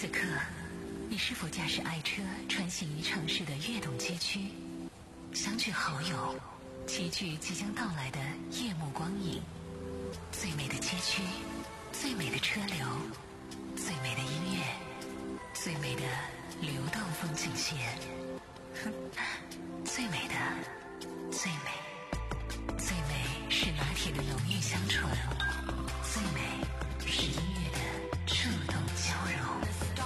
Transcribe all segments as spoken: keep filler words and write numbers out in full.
此刻，你是否驾驶爱车穿行于城市的跃动街区，相聚好友，齐聚即将到来的夜幕光影？最美的街区，最美的车流，最美的音乐，最美的流动风景线，最美的，最美，最美是拿铁的浓郁香醇，最美是音乐的触动交融。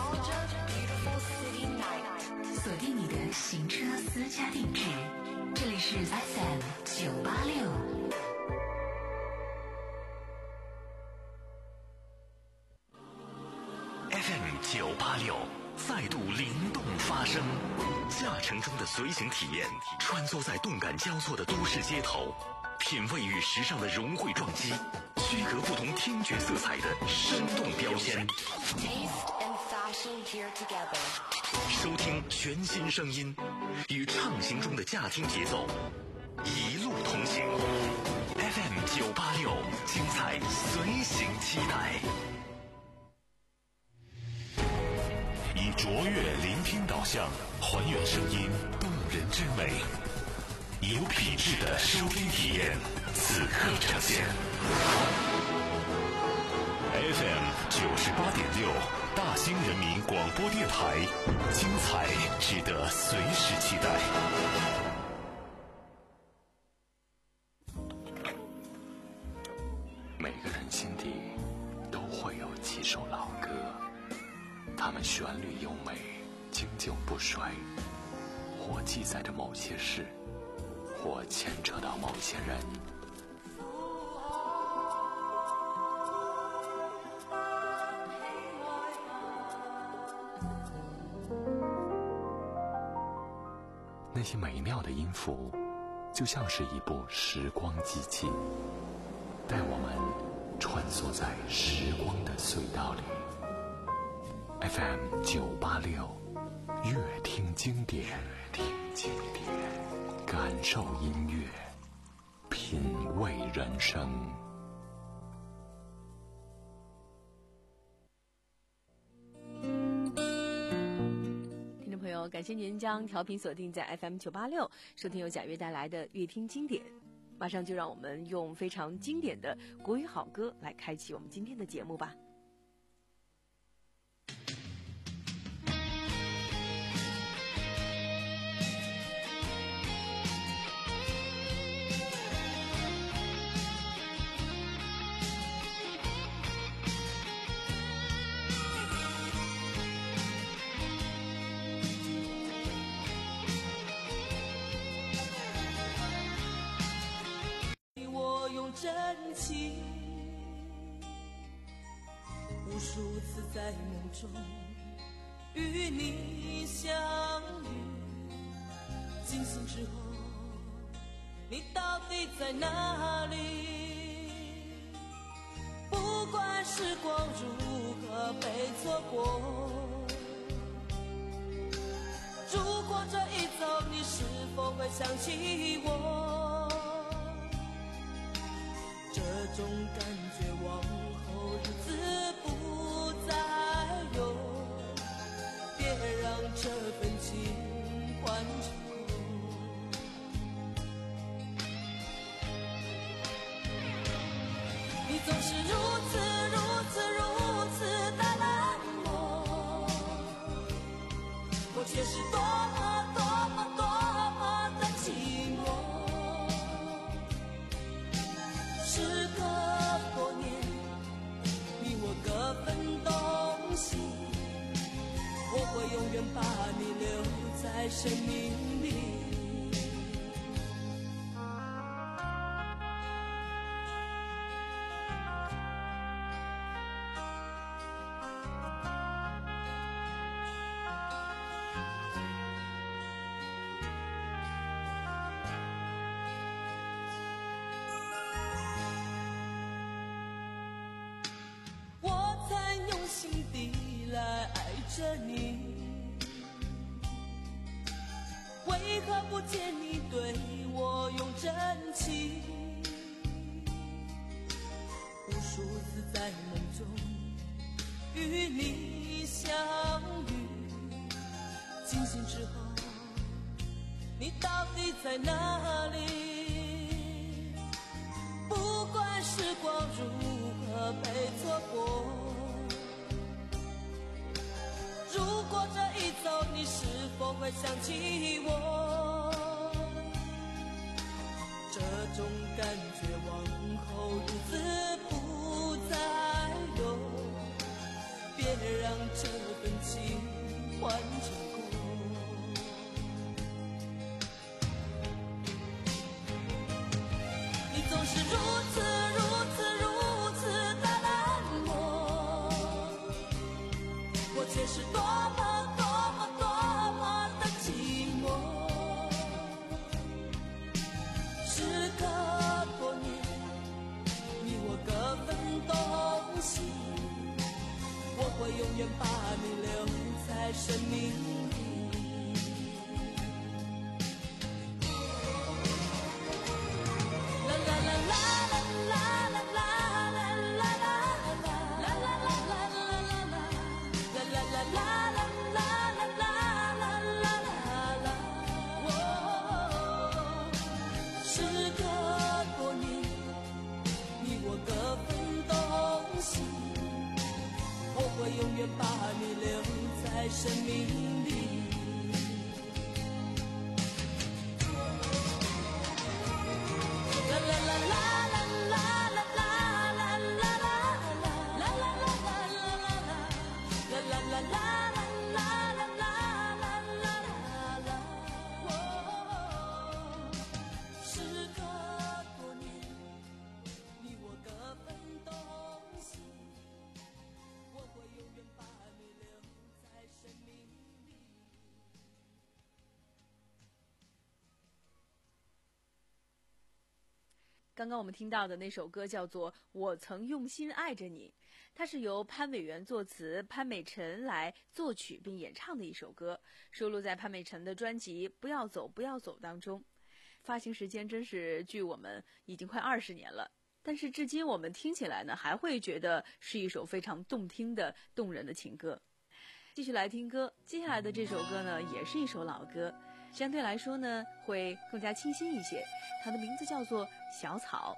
锁定你的行车私家定制，这里是 F M 九八六。 F M 九八六再度灵动发声，驾乘中的随行体验，穿梭在动感交错的都市街头，品味与时尚的融汇撞击，区隔不同听觉色彩的生动标签。收听全新声音，与畅行中的驾听节奏，一路同行。F M 九八六，精彩随行期待。以卓越聆听导向，还原声音动人之美，以有品质的收听体验，此刻呈现。F M 九十八点六，大兴人民广播电台，精彩值得随时期待。每个人心底都会有几首老歌，它们旋律优美，经久不衰，或记载着某些事，或牵扯到某些人。那些美妙的音符，就像是一部时光机器，带我们穿梭在时光的隧道里。F M 九八六，乐听经典，乐听经典，感受音乐，品味人生。 听众朋友，感谢您将调频锁定在 F M 九八六，收听由贾跃带来的乐听经典。马上就让我们用非常经典的国语好歌来开启我们今天的节目吧。 真情无数次在梦中与你相遇，惊醒之后你到底在哪里？不管时光如何被错过，如果这一走你是否会想起我？这种感觉往后日子不再有，别让这份情换成空。你总是如此如此如此的冷漠，我却是多么多么多么的寂寞。时隔多年，你我各分东西，我会永远把你留在生命里。心底来爱着你，为何不见你对我用真情？无数次在梦中与你相相遇，惊醒之后你到底在哪里？不管时光如何被错过，如果这一走你是否会想起我？这种感觉往后日子不再有，别让这份情换成过。你总是如此如此如此的冷漠，我却是多么多么多么的寂寞。时隔多年，你我各分东西，我会永远把你留在生命里。我永远把你留在生命里。啦啦啦啦啦啦啦啦啦啦啦啦啦啦啦啦啦啦啦。 刚刚我们听到的那首歌叫做《我曾用心爱着你》，它是由潘伟元作词，潘美辰来作曲并演唱的一首歌，收录在潘美辰的专辑《不要走不要走》当中。发行时间真是距我们已经快二十年了，但是至今我们听起来呢，还会觉得是一首非常动听的动人的情歌。继续来听歌，接下来的这首歌呢，也是一首老歌，相对来说呢，会更加清新一些。它的名字叫做《小草》。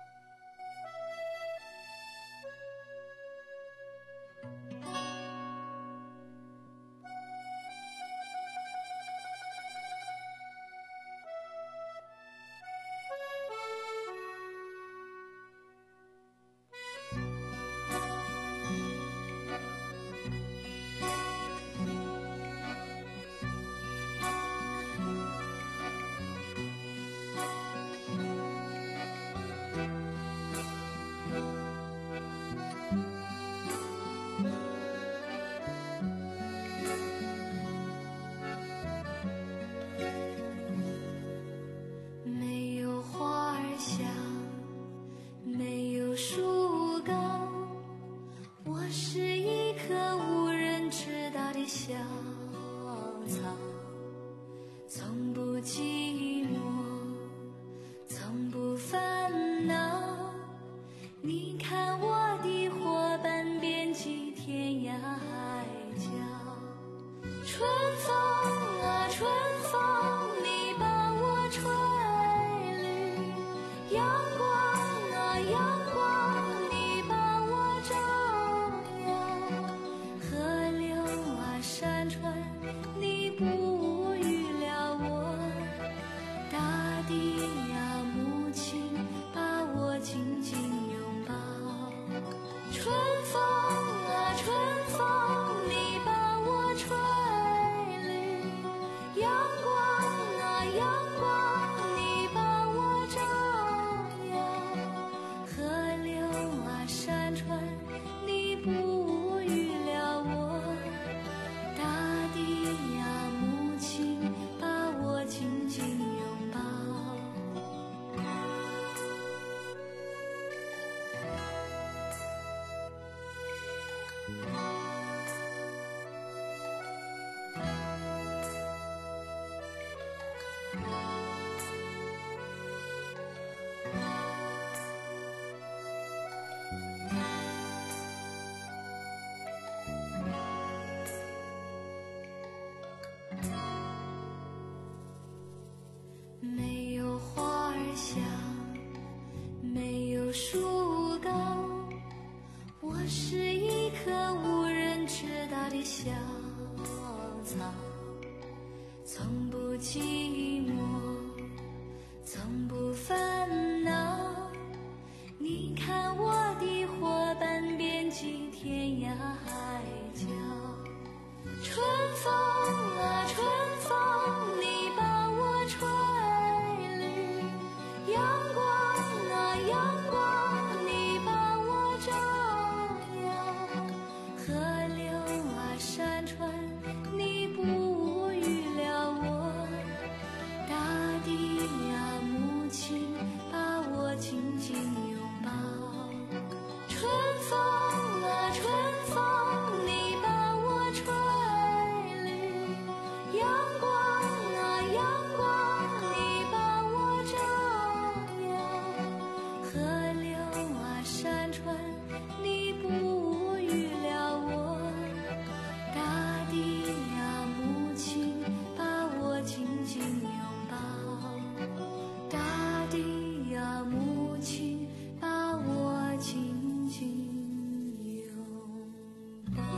是一棵无人知道的小草，从不寂寞，从不烦恼。你看我的伙伴遍及天涯海角。春风啊春风，你把我吹绿，阳光啊阳光，你把我照耀，河流啊山川，你哺育了我，大地啊母亲，把我紧紧拥抱。春风啊春风，你把我吹绿，阳光啊阳光，你把我照耀，河流啊山川，你哺育了我，大地啊母亲，把我紧紧拥抱，大地啊母亲，把我紧紧拥抱。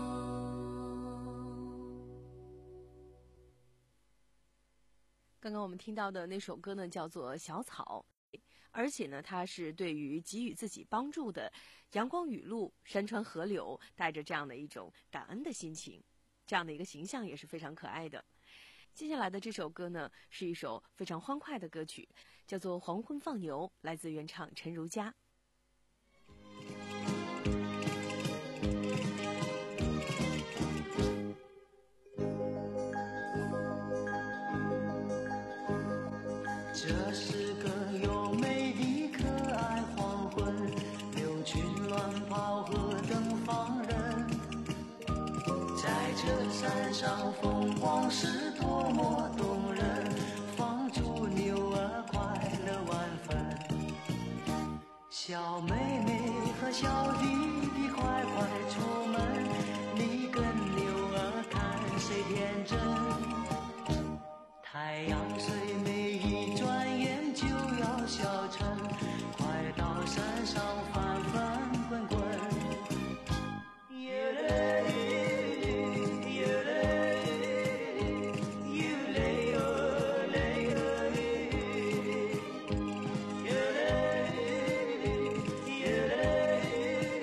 刚刚我们听到的那首歌呢，叫做《小草》，而且呢，它是对于给予自己帮助的阳光雨露、山川河流，带着这样的一种感恩的心情，这样的一个形象也是非常可爱的。接下来的这首歌呢，是一首非常欢快的歌曲，叫做《黄昏放牛》，来自原唱陈如佳。 这是个优美的可爱黄昏，牛群乱跑和等放人，在这山上风光是多么动人，放逐牛儿快乐万分。小妹妹和小弟弟快快出门，你跟牛儿看谁天真，太阳虽美一转眼就要消沉，快到山上翻翻滚滚。耶嘞耶嘞耶嘞哟嘞哟耶嘞耶嘞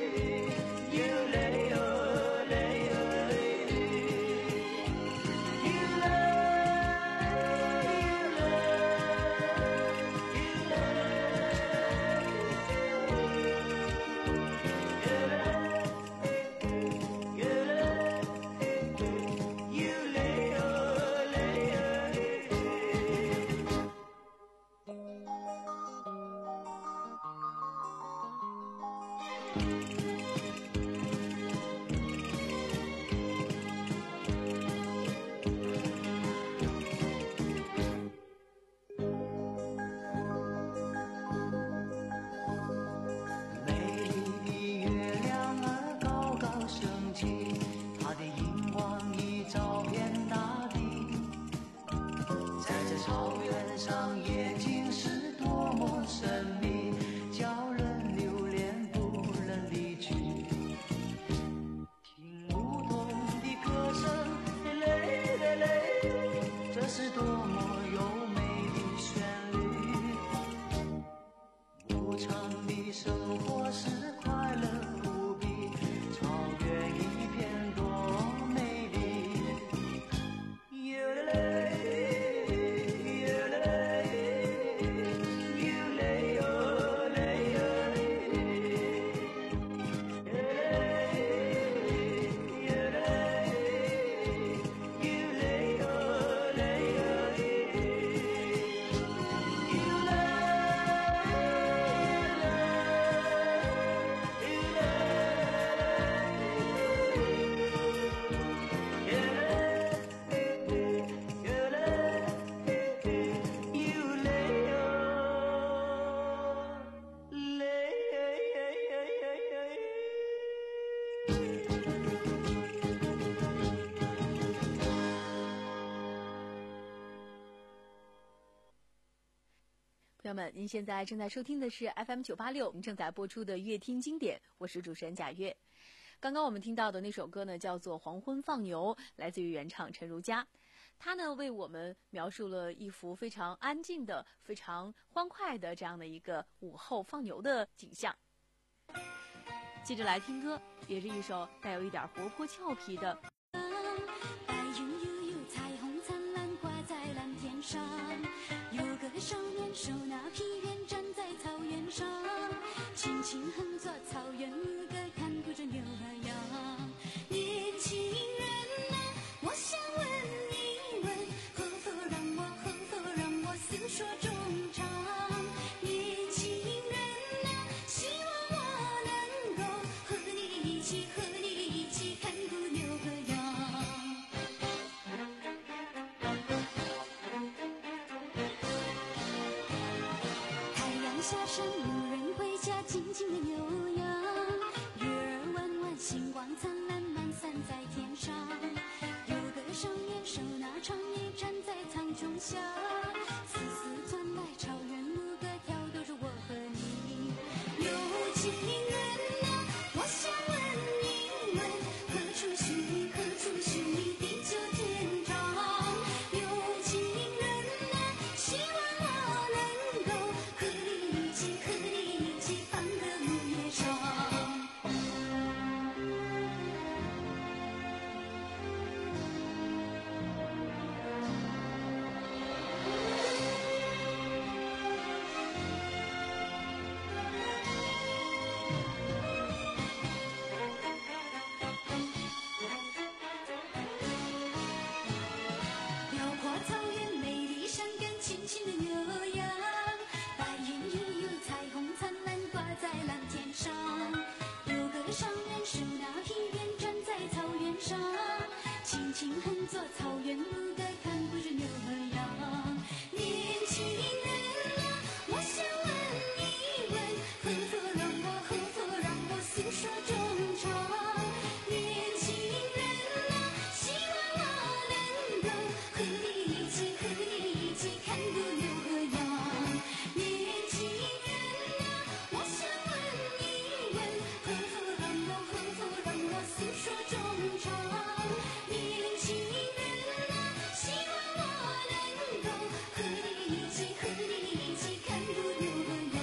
友们，您现在正在收听的是 F M 九八六，您正在播出的乐听经典，我是主持人贾月。刚刚我们听到的那首歌呢，叫做《黄昏放牛》，来自于原唱陈如佳。他呢为我们描述了一幅非常安静的、非常欢快的这样的一个午后放牛的景象。接着来听歌，也是一首带有一点活泼俏皮的。 白云悠悠，彩虹灿烂，挂在蓝天上。有个少年手拿皮鞭，站在草原上，轻轻哼作草原牧歌，看顾着牛和羊。年轻人啊，我想问一问，可否让我，可否让我诉说衷肠？年轻人啊，希望我能够和你一起，和你一起看顾牛和羊。下山，牧人回家，静静的牛羊，月儿弯弯，星光灿烂，满散在天上。有个少年手拿长笛，站在苍穹下，丝丝传来草原牧歌，挑逗着我和你。有情人啊，我想问一问，何处寻觅，何处寻觅地久天长？有情人啊，希望我能够和你一起，和你一起放歌牧野上。辽阔草原，美丽山根，轻轻的牛羊，白云悠悠，彩虹灿烂，挂在蓝天上。有个少年手拿皮鞭，站在草原上，轻轻哼作草原牧歌，看顾着牛和羊。年轻人啊，我想问一问，何否让我，何否让我诉说衷肠？年轻人啊，希望我能够和你一起，和你一起看顾牛和羊。年轻人啊，我想问一问，何否让我，何否让我诉说衷肠？年轻人啊，希望我能够和你一起，和你一起看顾牛和羊。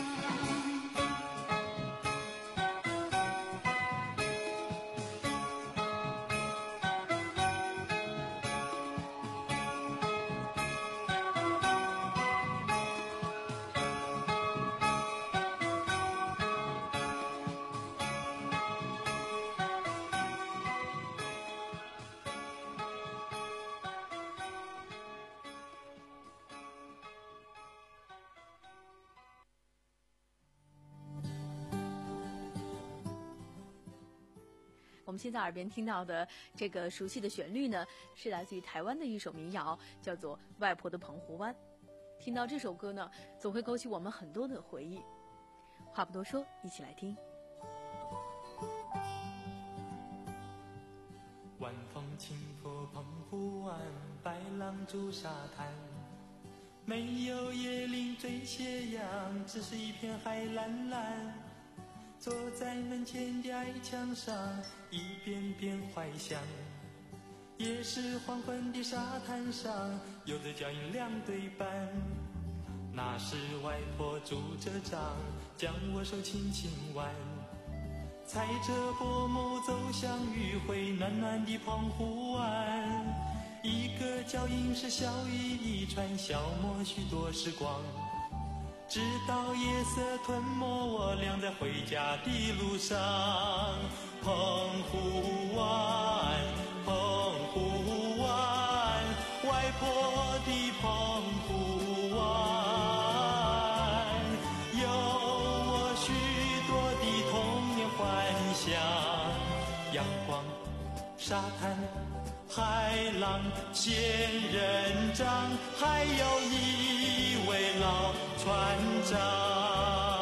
我们现在耳边听到的这个熟悉的旋律呢，是来自于台湾的一首民谣，叫做《外婆的澎湖湾》。听到这首歌呢，总会勾起我们很多的回忆。话不多说，一起来听。 晚风轻拂澎湖湾，白浪逐沙滩，没有椰林缀斜阳，只是一片海蓝蓝。坐在门前的矮墙上，一遍遍怀想。也是黄昏的沙滩上，有着脚印两对半。那时外婆拄着杖，将我手轻轻挽，踩着薄暮走向余晖暖暖的澎湖湾。一个脚印是小雨一串，消磨许多时光。直到夜色吞没我俩在回家的路上。澎湖湾，澎湖湾，外婆的澎湖湾，有我许多的童年幻想。阳光，沙滩，海浪，仙人掌，还有一位老船长。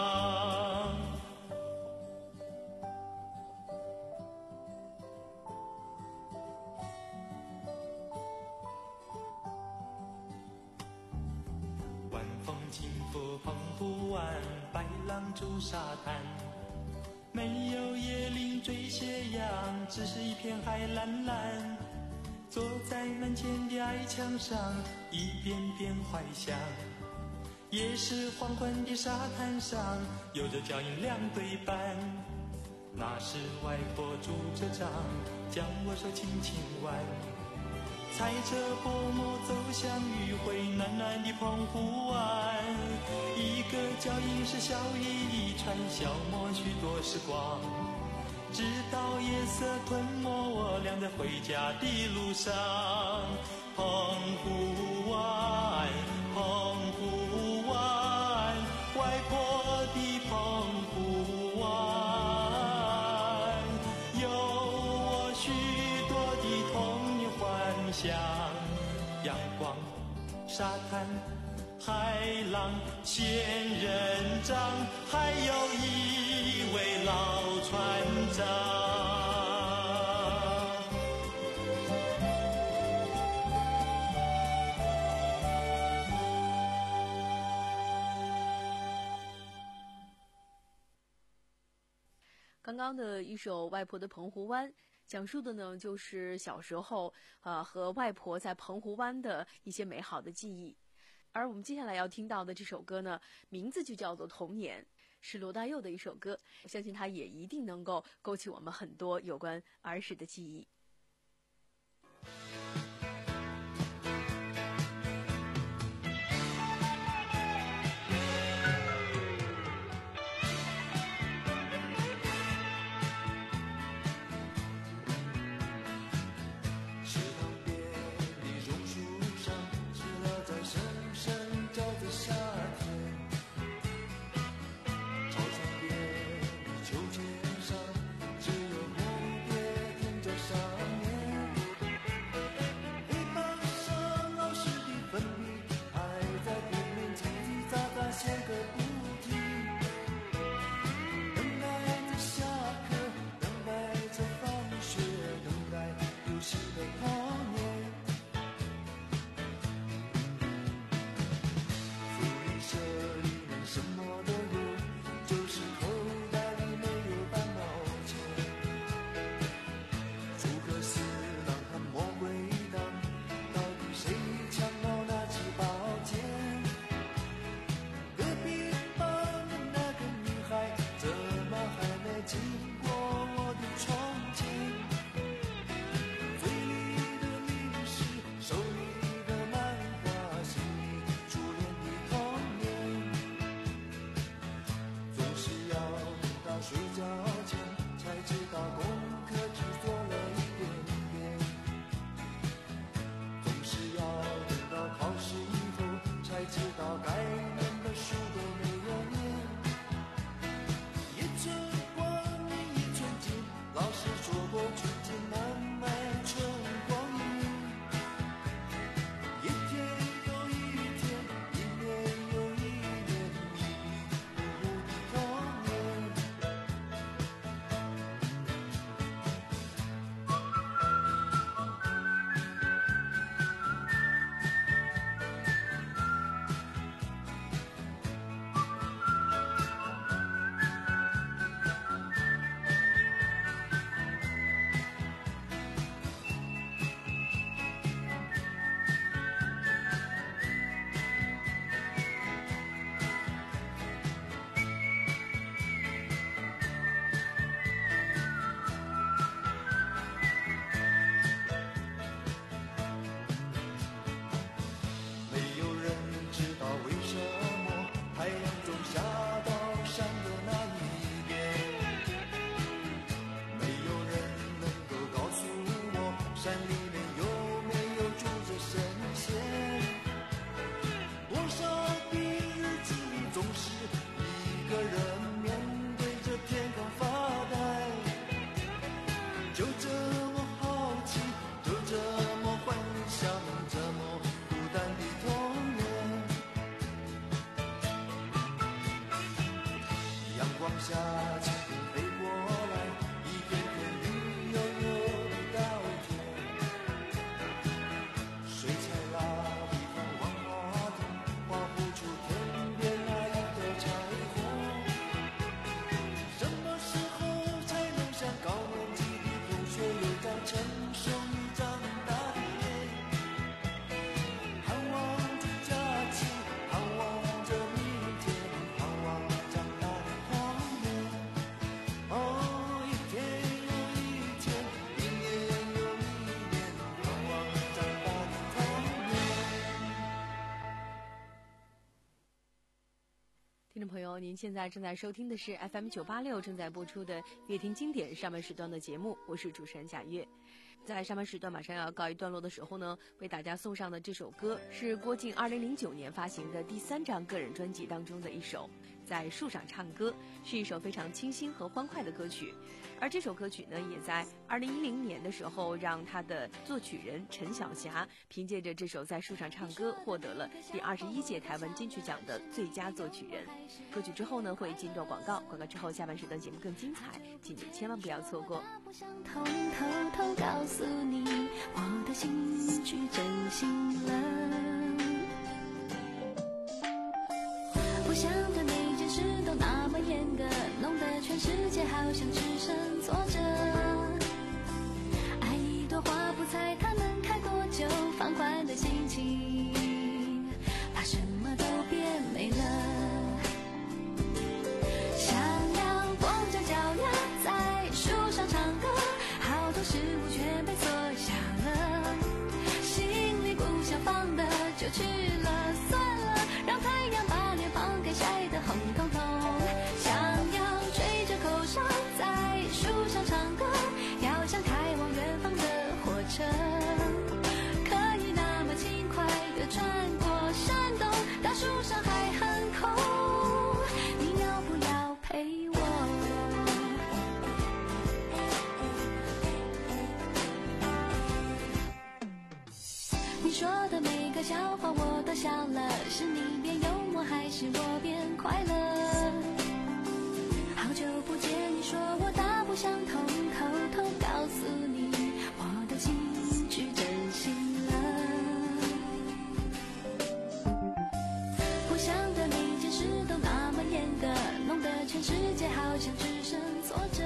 晚风轻福澎湖湾，白浪逐沙滩，没有椰林缀斜阳，只是一片海蓝蓝。坐在门前的矮墙上，一遍遍怀想。也是黄昏的沙滩上，有着脚印两对半。那时外婆拄着杖，将我手轻轻挽，踩着薄暮走向余晖暖暖的澎湖湾。一个脚印是笑意一串，消磨许多时光，直到夜色吞没我俩在回家的路上。澎湖湾，澎湖湾，外婆的澎湖湾，有我许多的童年幻想。阳光、沙滩、海浪、仙人掌，还有一位老船长。 刚刚的一首《外婆的澎湖湾》，讲述的呢就是小时候呃和外婆在澎湖湾的一些美好的记忆。而我们接下来要听到的这首歌呢，名字就叫做《童年》，是罗大佑的一首歌，我相信它也一定能够勾起我们很多有关儿时的记忆。 水彩蜡笔放万花筒，画不出天边友，您现在正在收听的是 F M 九八六正在播出的乐听经典上半时段的节目，我是主持人贾月。在上半时段马上要告一段落的时候呢，为大家送上的这首歌是郭靖二零零九年发行的第三张个人专辑当中的一首《在树上唱歌》，是一首非常清新和欢快的歌曲。而这首歌曲呢，也在二零一零年的时候，让他的作曲人陈晓霞凭借着这首《在树上唱歌》获得了第二十一届台湾金曲奖的最佳作曲人。歌曲之后呢，会进段广告，广告之后下半时段节目更精彩，请您千万不要错过。 不想偷偷偷告诉你，我的心去真心了。不想对每件事都那么严格，弄得全世界好像只剩坐着。爱一朵花不猜它能开多久，放宽的心情，怕什么都变没了。想要光着脚丫在树上唱歌，好多事物全被缩小了，心里不想放的就去了，算了，让太阳把脸庞给晒得红彤彤。想要吹着口哨在树上唱歌，要像开往远方的火车，可以那么轻快地穿过山洞，大树上还很空，你要不要陪我？你说的每个笑话我都笑了，是你变幽默还是我变快乐？好久不见，你说我大不相同，偷偷告诉你，我的情绪真心了。不想对每件事都那么严格，弄得全世界好像只剩坐着。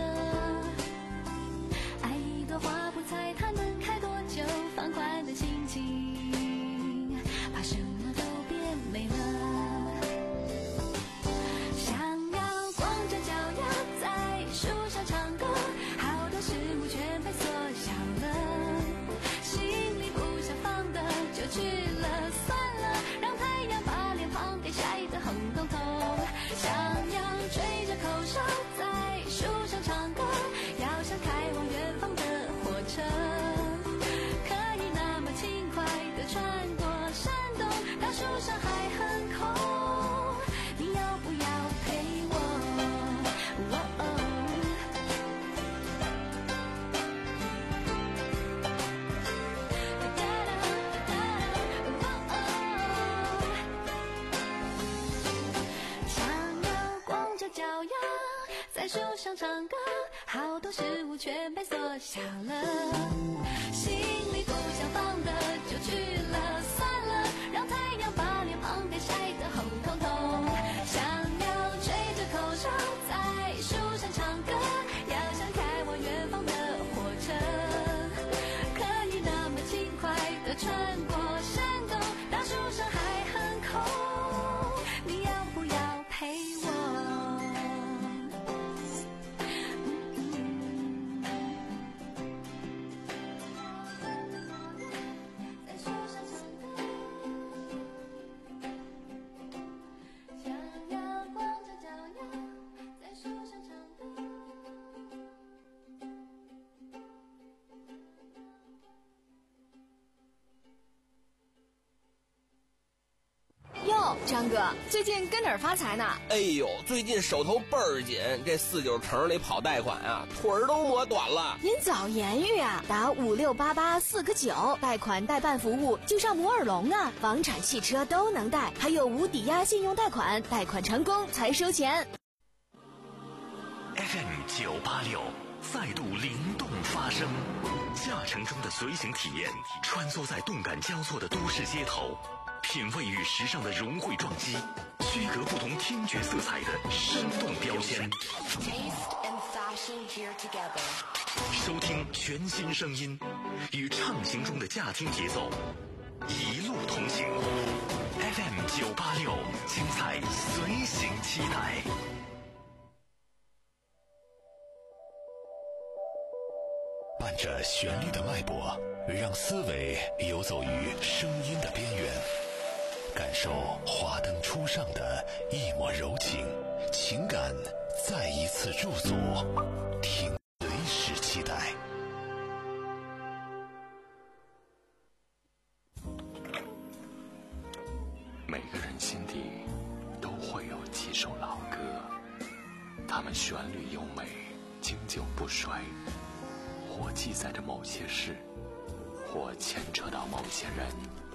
爱一朵花不猜它能开多久，放宽的心情，怕什么都变没了。想要光着脚丫在树上唱歌，好多事物全被缩小了，心里不想放的就去了，算了，让太阳把脸庞给晒得红彤彤。想要吹着口哨在树上唱歌，要像开往远方的火车，可以那么轻快地穿过山洞，大树上还很空，你要不要陪我？哦哦哒哒哒哒哦哦想要光着脚丫在树上唱歌，好多事物全被缩小了，心里不想放的就去了，算了，让太阳把脸庞给晒得红彤彤。想要吹着口哨在树上唱歌，要像开往远方的火车，可以那么轻快地穿过山洞，大树上还很空，你要不要陪我？在树上唱歌，想要光着脚丫在树上唱歌。 哟，张哥，最近跟哪儿发财呢？ 哎呦，最近手头倍儿紧，这四九城里跑贷款啊，腿儿都磨短了。 您早言语啊，打五六八八四个九，贷款代办服务就上摩尔龙啊，房产、汽车都能贷，还有无抵押信用贷款，贷款成功才收钱。 F M 九八六再度灵动发声，驾乘中的随行体验，穿梭在动感交错的都市街头，品味与时尚的融汇撞击，区隔不同听觉色彩的生动标签。收听全新声音，与畅行中的驾听节奏，一路同行。F M 九八六，精彩随行期待。伴着旋律的脉搏，让思维游走于声音的边缘。 感受华灯初上的一抹柔情，情感再一次驻足，听随时期待。 每个人心底都会有几首老歌，它们旋律优美，经久不衰，或记载着某些事，或牵扯到某些人。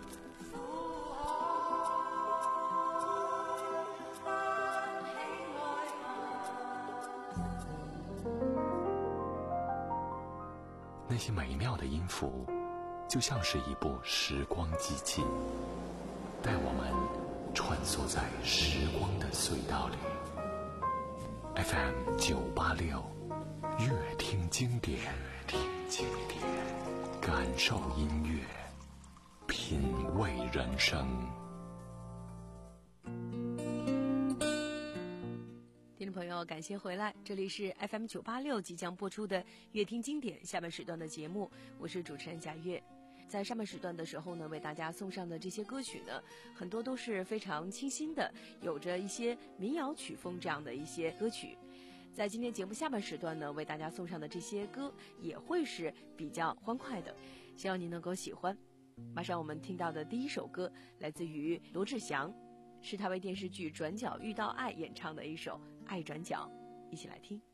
那些美妙的音符，就像是一部时光机器，带我们穿梭在时光的隧道里。F M 九八六，乐听经典，听经典，感受音乐，品味人生。 听众朋友，感谢回来，这里是 F M 九八六即将播出的乐听经典下半时段的节目，我是主持人贾月。在上半时段的时候呢，为大家送上的这些歌曲呢，很多都是非常清新的，有着一些民谣曲风这样的一些歌曲。在今天节目下半时段呢，为大家送上的这些歌也会是比较欢快的，希望您能够喜欢。马上我们听到的第一首歌来自于罗志祥，是他为电视剧《转角遇到爱》演唱的一首《爱转角》，一起来听。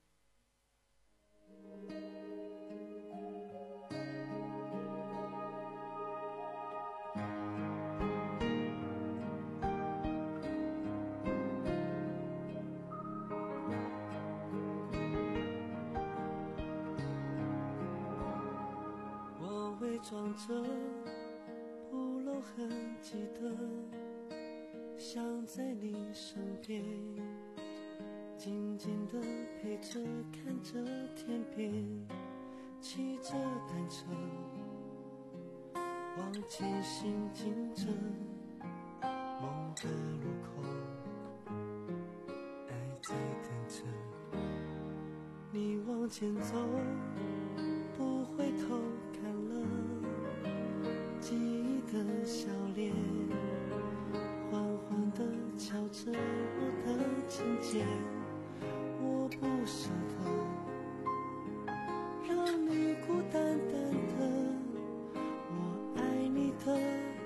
我伪装着不露痕迹的想在你身边，静静地陪着，看着天边，骑着单车往前行进着，梦的路口，爱在等着你往前走，不回头看了记忆的笑脸，缓缓地敲着我的琴键，我不舍得让你孤单单的，我爱你的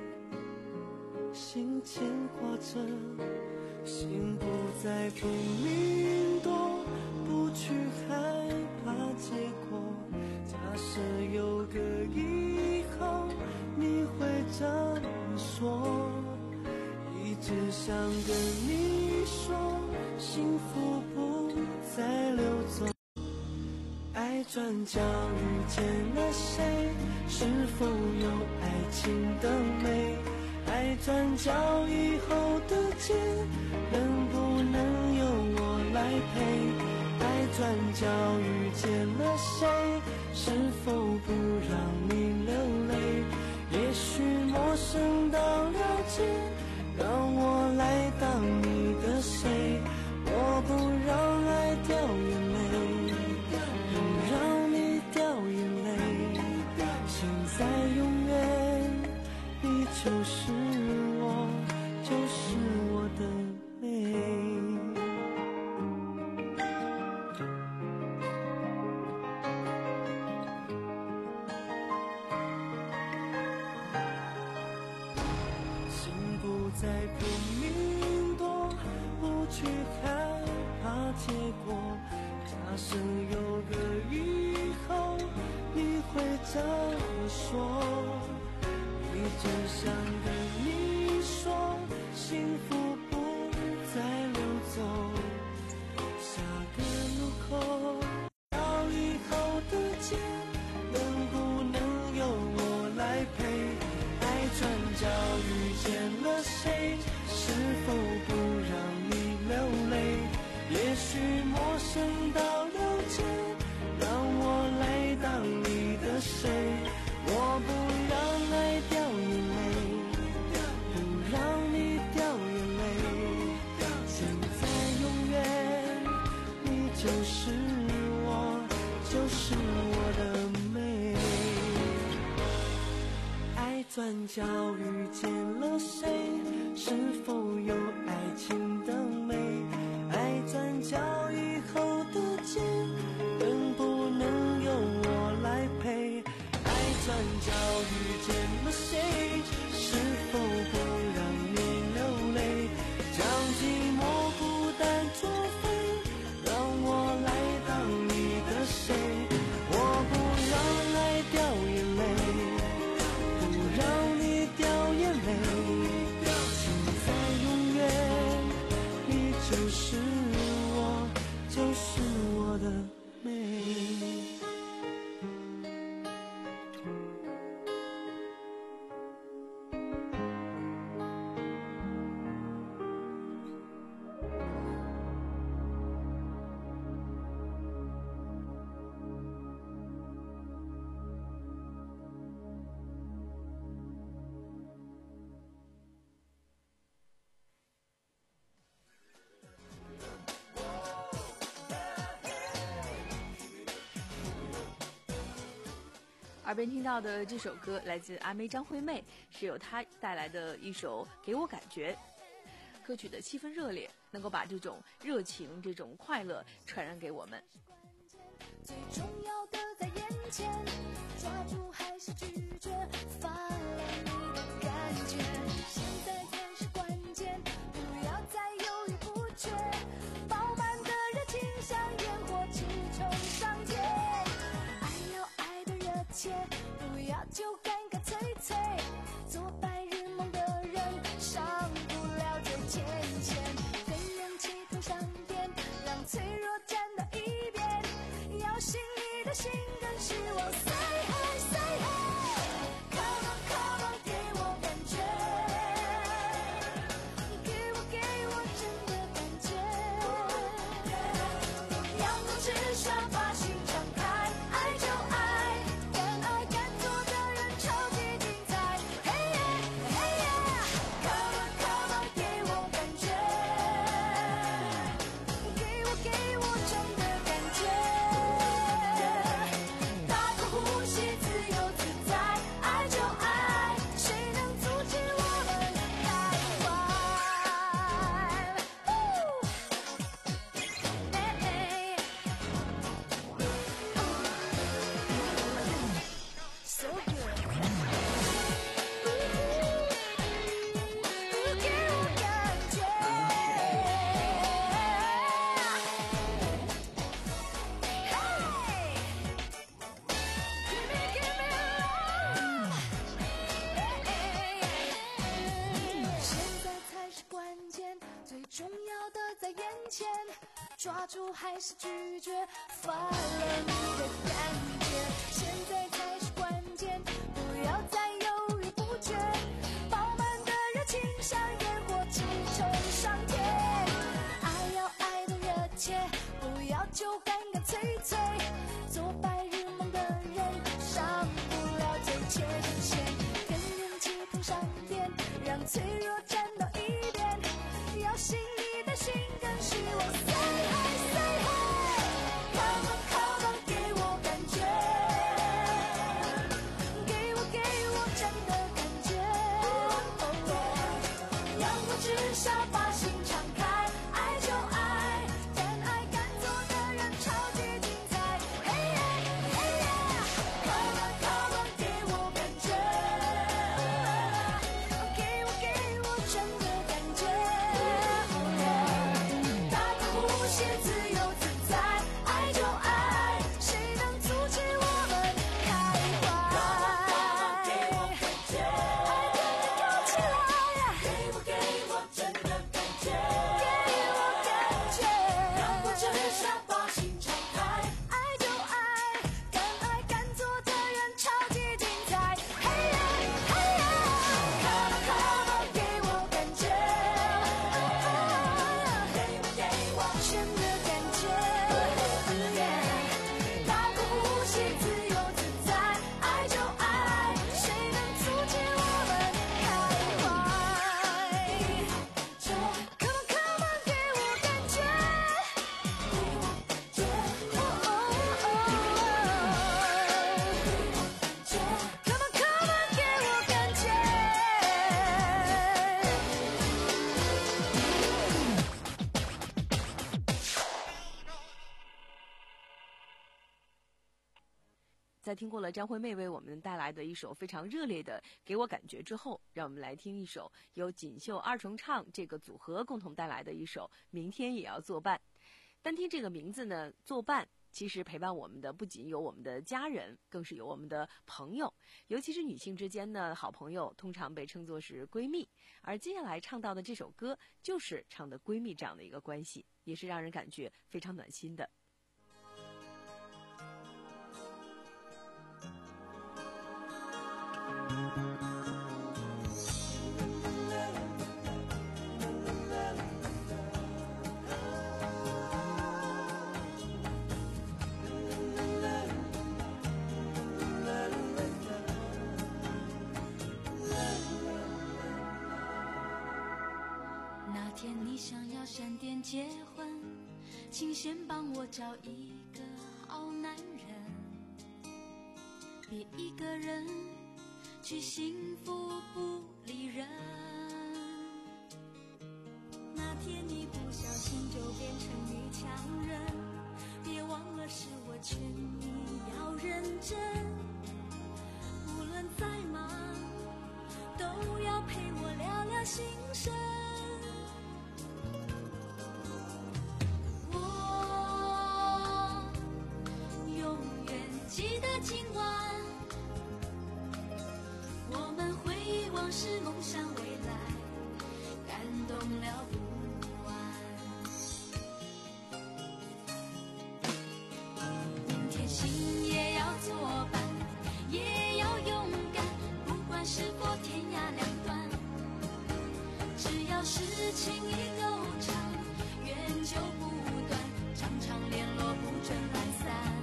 心牵挂着，心不再拼命躲，不去害怕结果，假设有个以后你会这么说，一直想跟你说，幸福不再流走。爱转角遇见了谁？是否有爱情的美？爱转角以后的街，能不能由我来陪？爱转角遇见了谁？是否不让你流泪？也许陌生到了解，让我来当你的谁？我不让爱掉眼泪，不让你掉眼泪。现在永远，你就是我，就是我的美。心不再拼命躲，不去害怕结果，假设有个以后你会这么说，一直想跟你说，幸福不再流走，下个路口到以后的街，能不能由我来陪？爱转角遇见了谁？是否不让你流泪？也许陌生到了解，让我来当你的谁？我不让爱掉眼泪，不让你掉眼泪。 转角遇见了谁？是否有爱情的美？爱转角以后的街，能不能由我来陪？爱转角遇见了谁？是否不让你流泪？将寂寞孤单作废，让我来当你的谁？我不让爱掉眼泪，不让你掉眼泪，请在永远，你就是我，就是我的美。 耳边听到的这首歌来自阿妹张惠妹，是由她带来的一首《给我感觉》。歌曲的气氛热烈，能够把这种热情、这种快乐传染给我们。 最重要的在眼前，抓住还是拒绝，发了你的感觉，现在才是关键，不要再犹豫不决，饱满的热情像烟火直冲上天，爱要爱的热切，不要就干干脆脆，做白日梦的人上不了最前线，跟人气头上点，让脆弱站到一边，要信你的心更是我 say hi say hi come on come on 给我感觉，给我给我真的感觉，阳光之下把心敞开，爱就爱，敢爱敢做的人超级精彩，嘿耶嘿耶 come on come on 给我感觉，给我给我真的感觉，大口呼吸自由自在，爱就爱，谁能阻止我们开怀？So good，给我感觉。现在才是关键，最重要的在眼前，抓住还是拒绝，发了你的感觉，现在才是关键，不要再犹豫不决，饱满的热情像烟火直冲上天，爱要爱的热切，不要就干干脆脆，做白日梦的人上不了最前线，跟人气头上点，让脆弱站到一边，要信你的心更是我 say hi say hi come on come on 给我感觉，给我给我真的感觉，阳光之下把心敞开，爱就爱，敢爱敢做的人超在听过了张惠妹为我们带来的一首非常热烈的《给我感觉》之后，让我们来听一首由锦绣二重唱这个组合共同带来的一首《明天也要作伴》。单听这个名字呢，作伴其实陪伴我们的不仅有我们的家人，更是有我们的朋友，尤其是女性之间呢，好朋友通常被称作是闺蜜。而接下来唱到的这首歌就是唱的闺蜜这样的一个关系，也是让人感觉非常暖心的。 那天你想要闪电结婚，请先帮我找一个好男人，别一个人去幸福不理人。那天你不小心就变成女强人，别忘了是我劝你要认真，无论再忙都要陪我聊聊心声。记得今晚我们回忆往事，梦想未来，感动了不完。明天心也要作伴，也要勇敢，不管是否天涯两端，只要是情谊够长，缘就不断，常常联络不准懒散。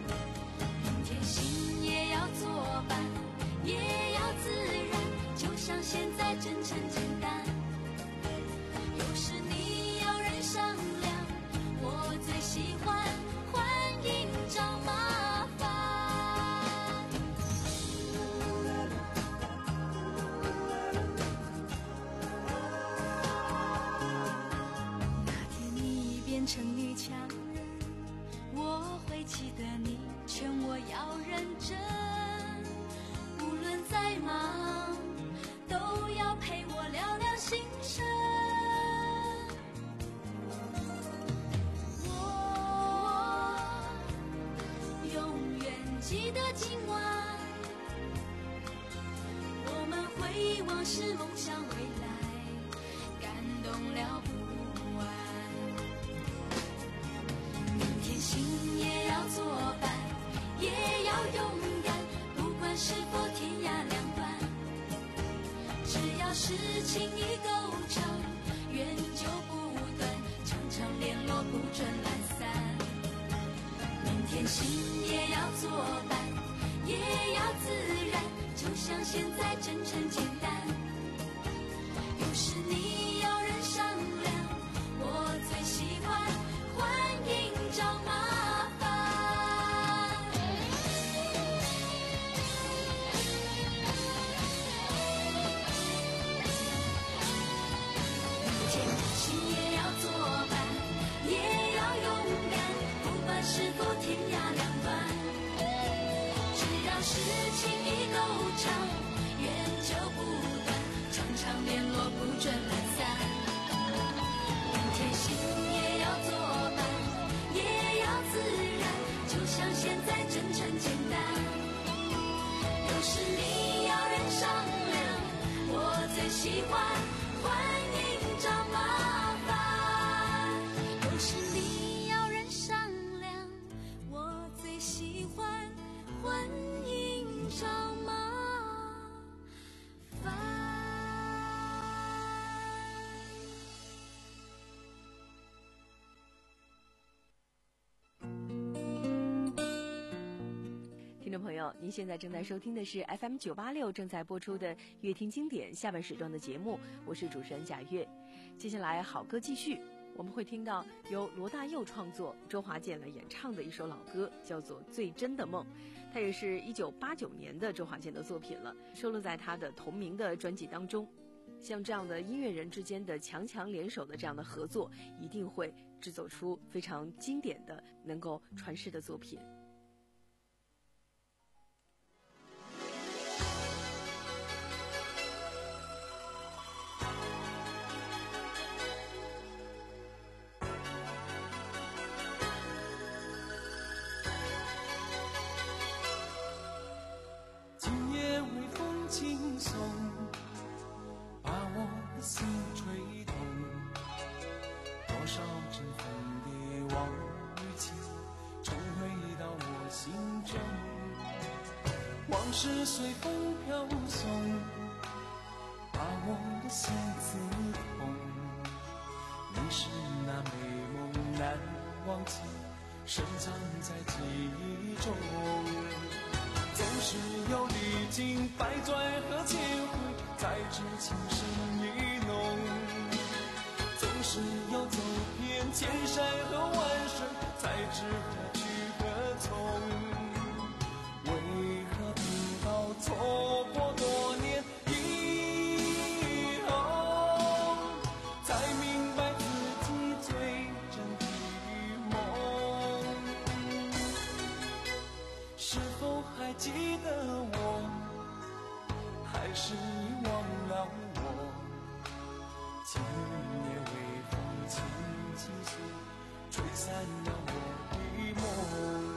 心也要作伴，也要自然，就像现在真诚简单。有时你要人商量，我最喜欢欢迎找麻烦。那天你变成女强人，我会记得你劝我要认真，无论再忙都要陪我聊聊心声。我永远记得今晚我们回忆往事，梦想未来，感动了不完。明天心也要作伴，也要勇敢，不管是否天涯两端，只要是情谊够长，缘就不断，常常联络不准懒散。明天心也要作伴，也要自然，就像现在真诚简单。有时你要人商量，我最喜欢欢迎找麻烦。心也要作伴，也要勇敢，不管是否天涯两端，只要是情谊够长，缘就不断，常常联络不准懒散。明天心也要作伴，也要自然，就像现在真诚简单。有时你要人商量，我最喜欢欢迎找麻烦。有时你要人商量，我最喜欢欢迎找麻烦。 听众朋友，您现在正在收听的是 F M 九八六正在播出的《乐听经典》下半时段的节目，我是主持人贾月。接下来好歌继续，我们会听到由罗大佑创作、周华健来演唱的一首老歌，叫做《最真的梦》。它也是一九八九年的周华健的作品了，收录在他的同名的专辑当中。像这样的音乐人之间的强强联手的这样的合作，一定会制作出非常经典的、能够传世的作品。 往事随风飘送，把我的心刺痛。你是那美梦难忘记，深藏在记忆中。总是有历经百转和千回，才知情深意浓。总是有走遍千山和万水，才知何去何从。为何等到错过多年以后，才明白自己最真的梦？是否还记得我？还是遗忘了我？今夜微风轻轻诉，吹散了我的梦。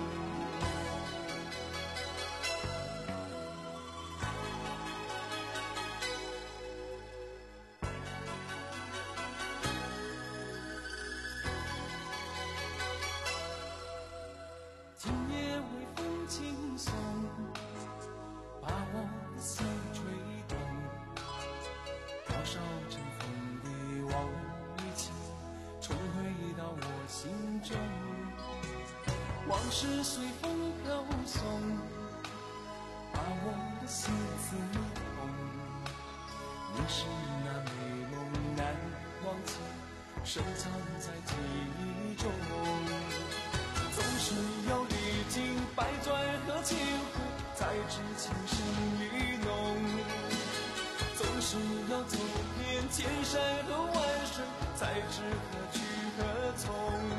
今夜微风轻送，把我的心吹动。多少尘封的往日情，重回到我心中。往事随风飘送，把我的心刺痛。你是那美梦难忘记，深藏在记忆中。总是有历经百转和千回，才知情深意浓。总是要走遍千山和万水，才知何去何从。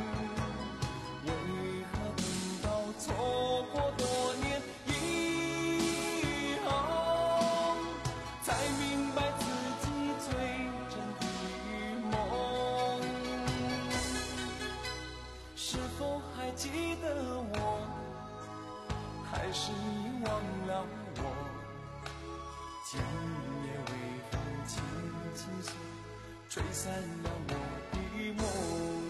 为何等到错过多年以后，才明白自己最真的梦？是否还记得我？还是遗忘了我？今夜微风轻轻诉，吹散了我的梦。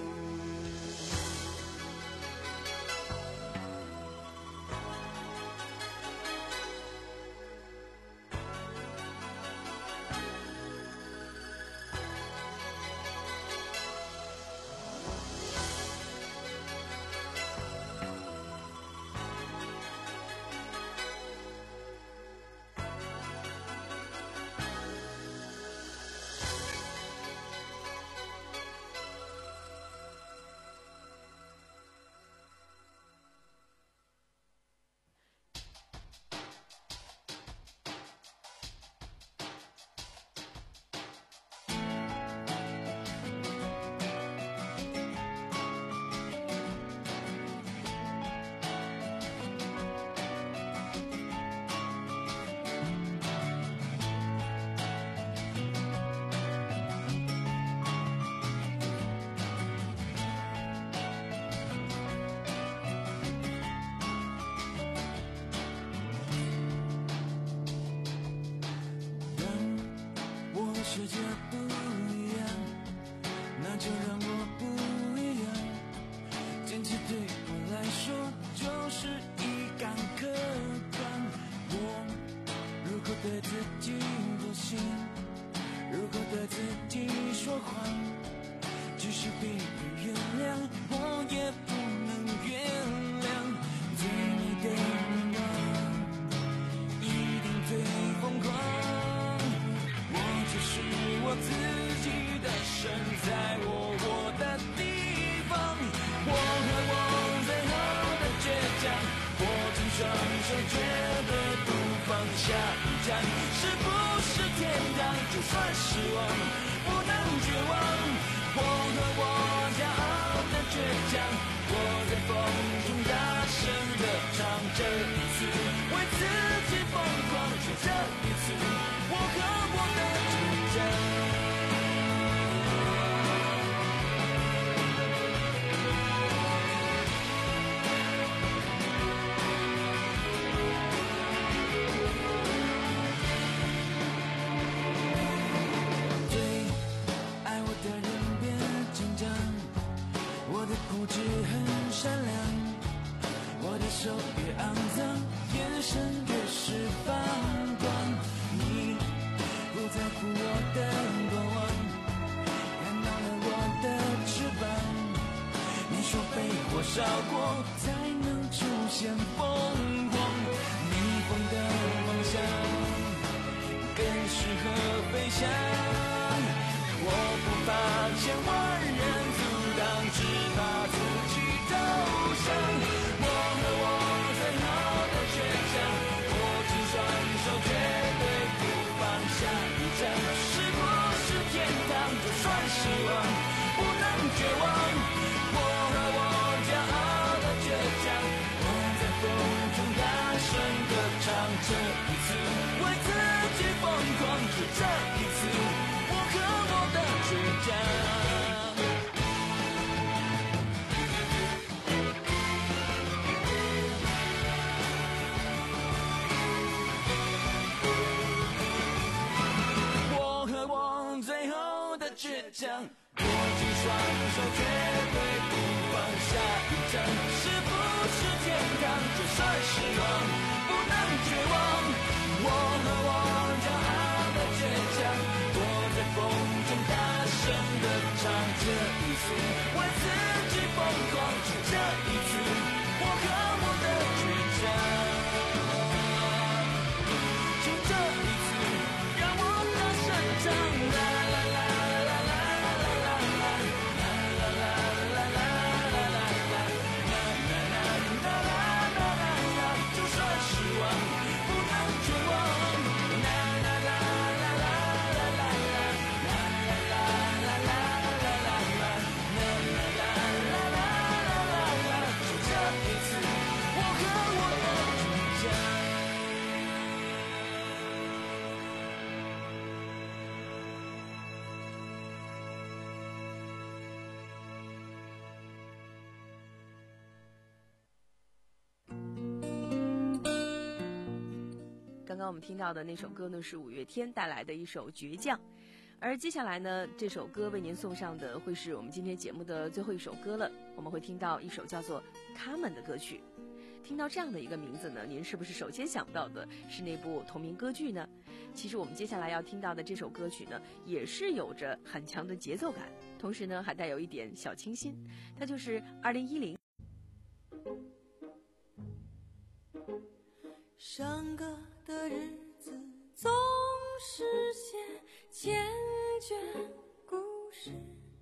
世界不一样，那就让我不一样。坚持对我来说就是一杆客观。我如果对自己不信，如果对自己说谎，即使别人原谅，我也不能原谅。最美的愿望，一定最疯狂。是我自己的神，在我我的地方，我和我最后的倔强，握紧双手绝对不放下一站，是不是天堂？就算失望，不能绝望，我和我骄傲的倔强，我在风中大声地唱，这一次为自己疯狂，就这一次，我和我的固执很善良，我的手越肮脏，眼神越少过，才能出现疯狂。逆风的方向更适合飞翔。我不怕千万人阻挡，只怕自己投降。我和我最后的倔强，握紧双手绝对不放下一站。是不是天堂？就算失望，不能绝望。我和我骄傲的倔强，我在风中大声歌唱。这一次为自己疯狂，是这一次我和我的倔强。我和我最后的倔强，握紧双手绝对不放下一站。是不是天堂？就算失望，不能绝望。我和我骄傲的倔强，躲在风中大声地唱。这一次为自己疯狂，就这一次我和我的倔强。就这一次让我大声唱。啦啦啦啦啦啦啦啦啦啦啦啦啦啦啦啦，就算失望不能绝望。啦啦啦啦啦啦啦啦啦啦啦啦啦啦，就这一次我和我的倔强。 刚刚我们听到的那首歌呢，是五月天带来的一首《倔强》，而接下来呢，这首歌为您送上的会是我们今天节目的最后一首歌了。我们会听到一首叫做《他们》的歌曲。听到这样的一个名字呢，您是不是首先想到的是那部同名歌剧呢？其实我们接下来要听到的这首歌曲呢，也是有着很强的节奏感，同时呢，还带有一点小清新。它就是二零一零。 上课的日子总是写千卷故事，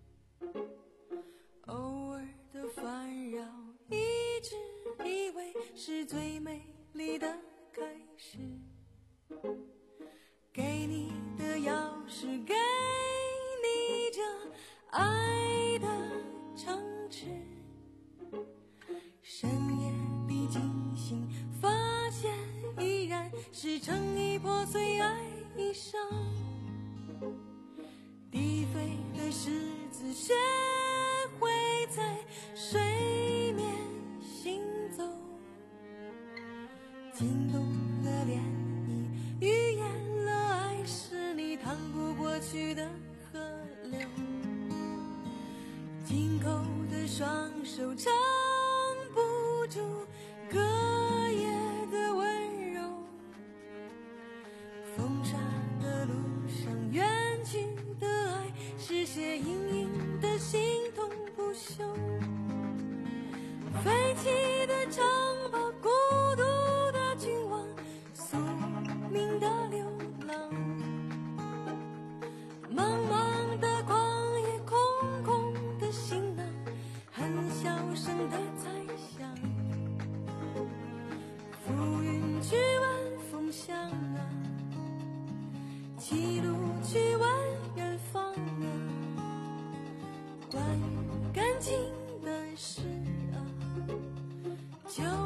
偶尔的烦扰一直以为是最美丽的开始。给你的钥匙，给你这爱的城池，深夜里惊醒发现依然是诚意破碎爱一生。低飞的狮子学会在水面行走，惊动了涟漪，预言了爱是你趟不过去的河流。紧扣的双手撑不住隔夜的温柔，风沙的路上远去的爱是些隐隐的心痛不休。废弃的城堡，孤独的君王，宿命的流浪，茫茫的旷野，空空的行囊，很小声的猜想。浮云去问风向啊，歧路去问远方啊，关于感情的事啊，就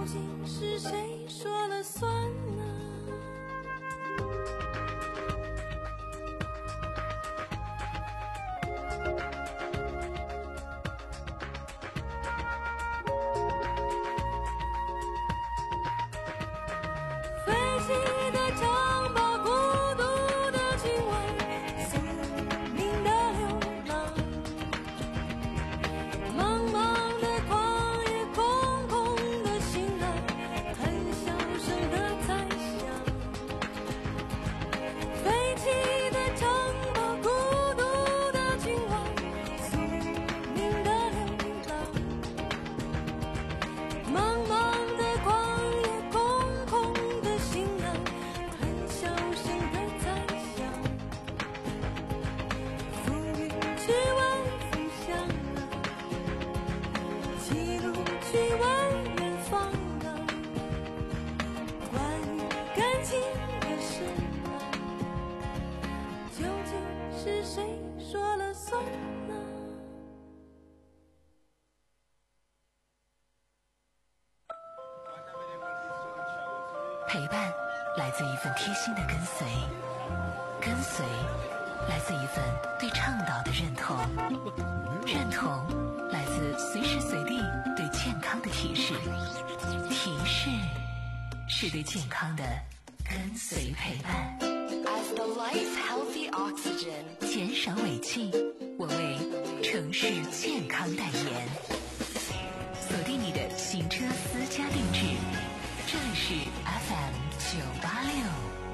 陪伴来自一份贴心的跟随，跟随来自一份对倡导的认同，认同来自随时随地对健康的提示，提示是对健康的跟随陪伴。 As the life healthy oxygen， 减少尾气，我为城市健康代言。锁定你的行车私家定制，这里是 F M 九八六。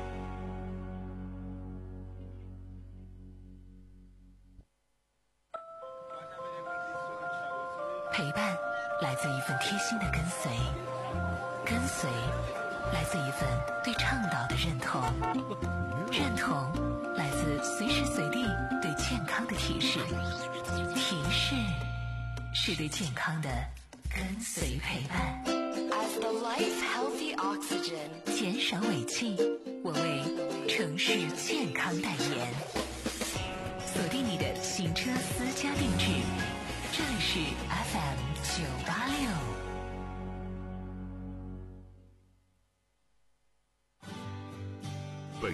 陪伴来自一份贴心的跟随，跟随来自一份对倡导的认同，认同来自随时随地对健康的提示，提示是对健康的跟随陪伴。 As the life healthy oxygen， 减少尾气，我为城市健康代言。锁定你的行车私家定制，这里是